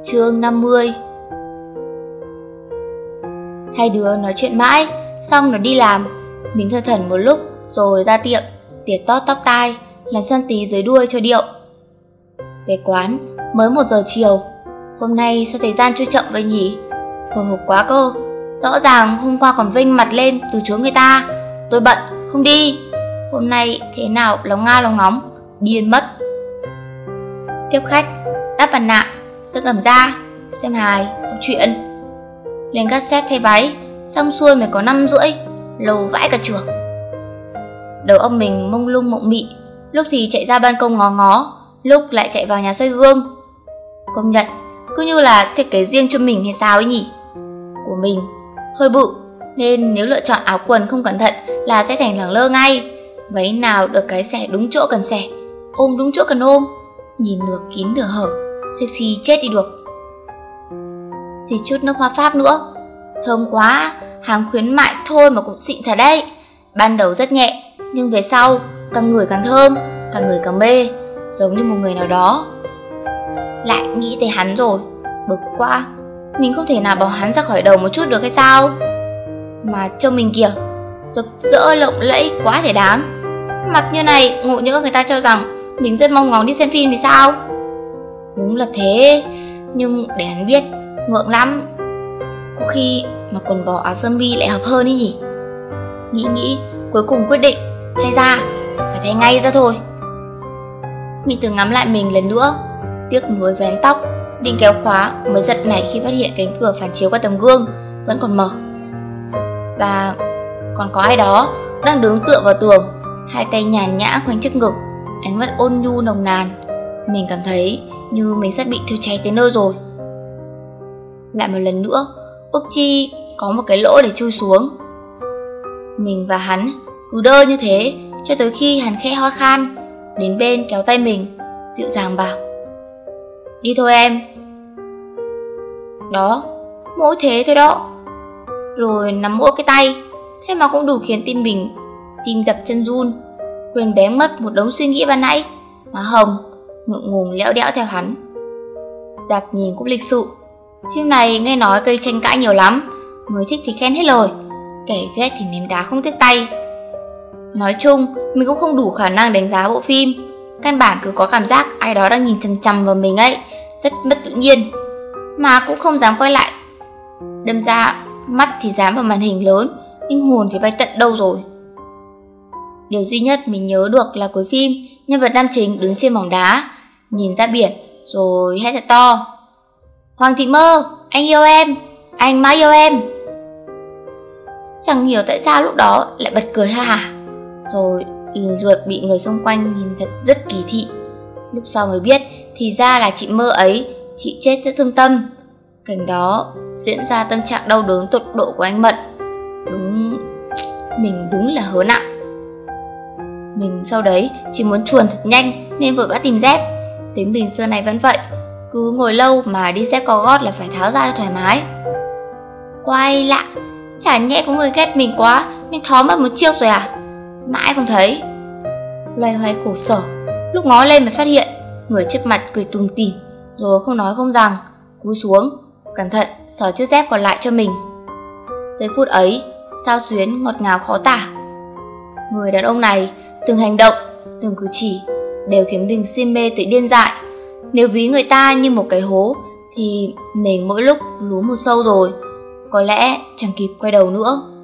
Chương 50. Hai đứa nói chuyện mãi, xong nó đi làm. Mình thơ thẩn một lúc rồi ra tiệm, tỉa tót tóc tai, làm son tí dưới đuôi cho điệu. Về quán, mới 1 giờ chiều. Hôm nay sao thời gian trôi chậm vậy nhỉ? Hồi hộp quá cơ. Rõ ràng hôm qua còn vinh mặt lên từ chối người ta. Tôi bận, không đi. Hôm nay thế nào lòng nga lòng ngóng, điên mất. Tiếp khách, đắp mặt nạ, giấc ẩm ra, xem hài, đọc chuyện. Lên cassette thay váy, xong xuôi mới có 5:30, lâu vãi cả trường. Đầu óc mình mông lung mộng mị, lúc thì chạy ra ban công ngó ngó, lúc lại chạy vào nhà soi gương. Công nhận, cứ như là thiết kế riêng cho mình hay sao ấy nhỉ? Của mình hơi bự, nên nếu lựa chọn áo quần không cẩn thận là sẽ thành lẳng lơ ngay. Váy nào được cái xẻ đúng chỗ cần xẻ, ôm đúng chỗ cần ôm, nhìn nửa kín nửa hở, sexy chết đi được. Xịt chút nước hoa Pháp nữa, thơm quá, hàng khuyến mại thôi mà cũng xịn thật đấy. Ban đầu rất nhẹ, nhưng về sau càng ngửi càng thơm, càng ngửi càng mê, giống như một người nào đó. Lại nghĩ tới hắn rồi, bực quá. Mình không thể nào bỏ hắn ra khỏi đầu một chút được hay sao? Mà trông mình kìa, rực rỡ lộng lẫy quá thể đáng. Mặc như này, ngộ nhỡ người ta cho rằng mình rất mong ngóng đi xem phim thì sao? Đúng là thế, nhưng để hắn biết, ngượng lắm. Có khi mà quần bò áo sơ mi lại hợp hơn ý nhỉ? Nghĩ, cuối cùng quyết định, thay ra, phải thay ngay ra thôi. Mình thử ngắm lại mình lần nữa, tiếc nuối vén tóc, định kéo khóa mới giật nảy khi phát hiện cánh cửa phản chiếu qua tấm gương vẫn còn mở. Và còn có ai đó đang đứng tựa vào tường, hai tay nhàn nhã khoanh trước ngực, ánh mắt ôn nhu nồng nàn. Mình cảm thấy như mình sắp bị thiêu cháy tới nơi rồi. Lại một lần nữa, ước chi có một cái lỗ để chui xuống. Mình và hắn cứ đơ như thế cho tới khi hắn khẽ ho khan, đến bên kéo tay mình, dịu dàng bảo: "Đi thôi em." Đó, mỗi thế thôi đó. Rồi nắm mỗi cái tay, thế mà cũng đủ khiến tim đập chân run, quên bén mất một đống suy nghĩ ban nãy, má hồng, ngượng ngùng lẽo đẽo theo hắn. Dạp nhìn cũng lịch sự. Phim này nghe nói gây tranh cãi nhiều lắm, người thích thì khen hết lời, kẻ ghét thì ném đá không tiếc tay. Nói chung, mình cũng không đủ khả năng đánh giá bộ phim. Căn bản cứ có cảm giác ai đó đang nhìn chằm chằm vào mình ấy, rất mất tự nhiên, mà cũng không dám quay lại. Đâm ra, mắt thì dám vào màn hình lớn, nhưng hồn thì bay tận đâu rồi. Điều duy nhất mình nhớ được là cuối phim, nhân vật nam chính đứng trên mỏng đá, nhìn ra biển, rồi hét thật to: "Hoàng Thị Mơ, anh yêu em, anh mãi yêu em." Chẳng hiểu tại sao lúc đó lại bật cười ha hả, rồi lần lượt bị người xung quanh nhìn thật rất kỳ thị. Lúc sau mới biết thì ra là chị Mơ ấy, chị chết rất thương tâm. Cảnh đó diễn ra tâm trạng đau đớn tột độ của anh Mận. Mình đúng là hớ nặng. Mình sau đấy chỉ muốn chuồn thật nhanh nên vội vã tìm dép. Tính mình xưa này vẫn vậy, cứ ngồi lâu mà đi dép có gót là phải tháo ra cho thoải mái. Quay lạ, chả nhẽ có người ghét mình quá nên thó mất một chiếc rồi à? Mãi không thấy. Loay hoay khổ sở, lúc ngó lên mới phát hiện người trước mặt cười tủm tỉm, rồi không nói không rằng, cúi xuống, cẩn thận xỏ chiếc dép còn lại cho mình. Giây phút ấy, sao xuyến ngọt ngào khó tả. Người đàn ông này, từng hành động, từng cử chỉ đều khiến mình si mê tới điên dại. Nếu ví người ta như một cái hố thì mình mỗi lúc lún một sâu rồi, có lẽ chẳng kịp quay đầu nữa.